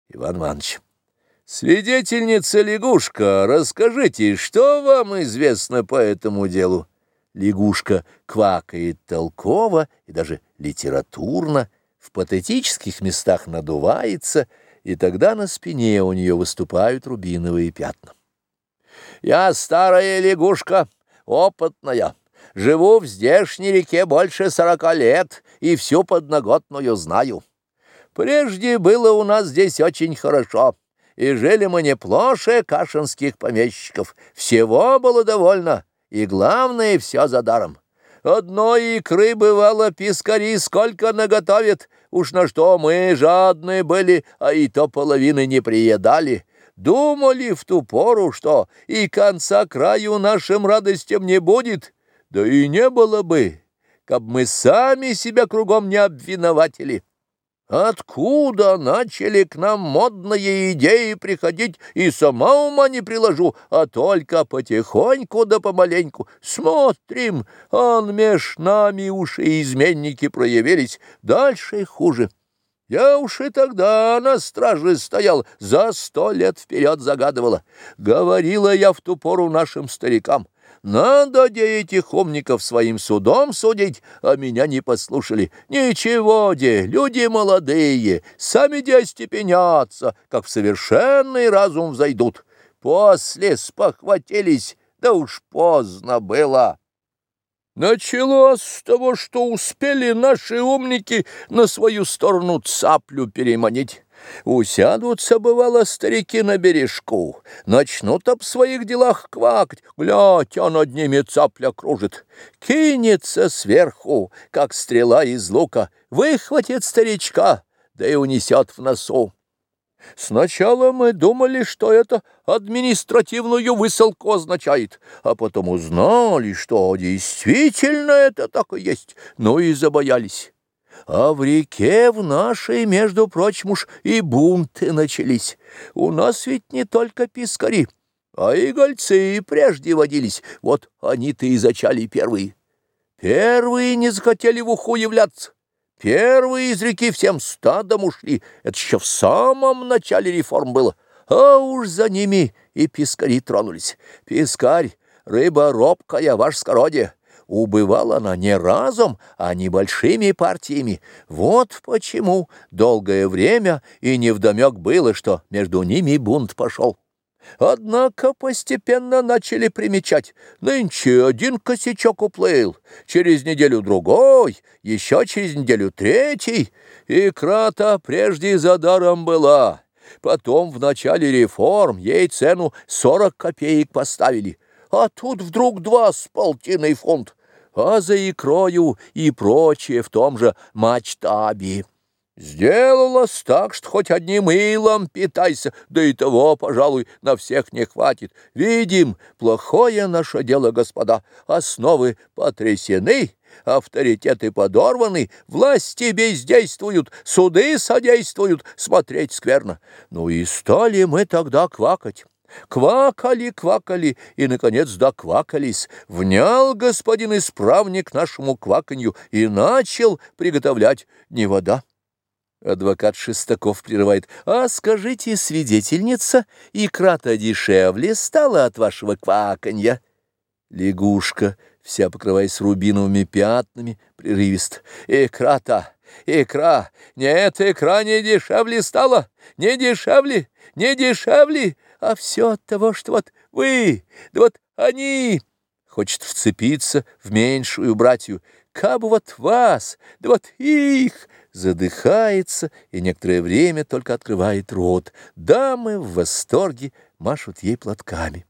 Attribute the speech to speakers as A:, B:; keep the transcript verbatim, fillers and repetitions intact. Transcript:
A: Иван Иванович. Свидетельница лягушка, расскажите, что вам известно по этому делу? Лягушка квакает толково и даже литературно, в патетических местах надувается, и тогда на спине у нее выступают рубиновые пятна. Я старая лягушка, опытная, живу в здешней реке больше сорока лет и всю подноготную знаю. Прежде было у нас здесь очень хорошо, и жили мы не плоше кашинских помещиков, всего было довольно, и главное, все за даром. Одной икры бывало пискари сколько наготовят, уж на что мы жадные были, а и то половины не приедали. Думали в ту пору, что и конца краю нашим радостям не будет, да и не было бы, как мы сами себя кругом не обвинователи. Откуда начали к нам модные идеи приходить, и сама ума не приложу, а только потихоньку да помаленьку. Смотрим, ан меж нами уж и изменники проявились, дальше хуже. Я уж и тогда на страже стоял, за сто лет вперед загадывала. Говорила я в ту пору нашим старикам: надо де этих умников своим судом судить, а меня не послушали. Ничего де, люди молодые, сами де остепенятся, как в совершенный разум взойдут. После спохватились, да уж поздно было. Началось с того, что успели наши умники на свою сторону цаплю переманить. Усядутся, бывало, старики на бережку, начнут об своих делах квакать, глядь, а над ними цапля кружит. Кинется сверху, как стрела из лука, выхватит старичка, да и унесет в носу. Сначала мы думали, что это административную высылку означает, а потом узнали, что действительно это так и есть, ну и забоялись. А в реке в нашей, между прочим, уж и бунты начались. У нас ведь не только пискари, а и гольцы прежде водились, вот они-то и зачали первые. Первые не захотели в уху являться. Первые из реки всем стадом ушли, это еще в самом начале реформ было, а уж за ними и пискари тронулись. Пискарь — рыба робкая, ваше скородие. Убывала она не разом, а небольшими партиями. Вот почему долгое время и невдомек было, что между ними бунт пошел. Однако постепенно начали примечать. Нынче один косячок уплыл, через неделю другой, еще через неделю третий. Икра-то прежде за даром была. Потом в начале реформ ей цену сорок копеек поставили, а тут вдруг два с полтиной фунт, а за икрою и прочее в том же масштабе. Сделалось так, что хоть одним мылом питайся, да и того, пожалуй, на всех не хватит. Видим, плохое наше дело, господа, основы потрясены, авторитеты подорваны, власти бездействуют, суды содействуют, смотреть скверно. Ну и стали мы тогда квакать. Квакали, квакали и, наконец, доквакались. Внял господин исправник нашему кваканью и начал приготовлять не вода. Адвокат Шестаков прерывает: «А скажите, свидетельница, икра-то дешевле стала от вашего кваканья?» Лягушка, вся покрываясь рубиновыми пятнами, прерывист: «Икра-то, икра, нет, икра не дешевле стала, не дешевле, не дешевле, а все от того, что вот вы, да вот они...» Хочет вцепиться в меньшую братью. «Кабы вот вас, да вот их...» Задыхается и некоторое время только открывает рот. Дамы в восторге машут ей платками.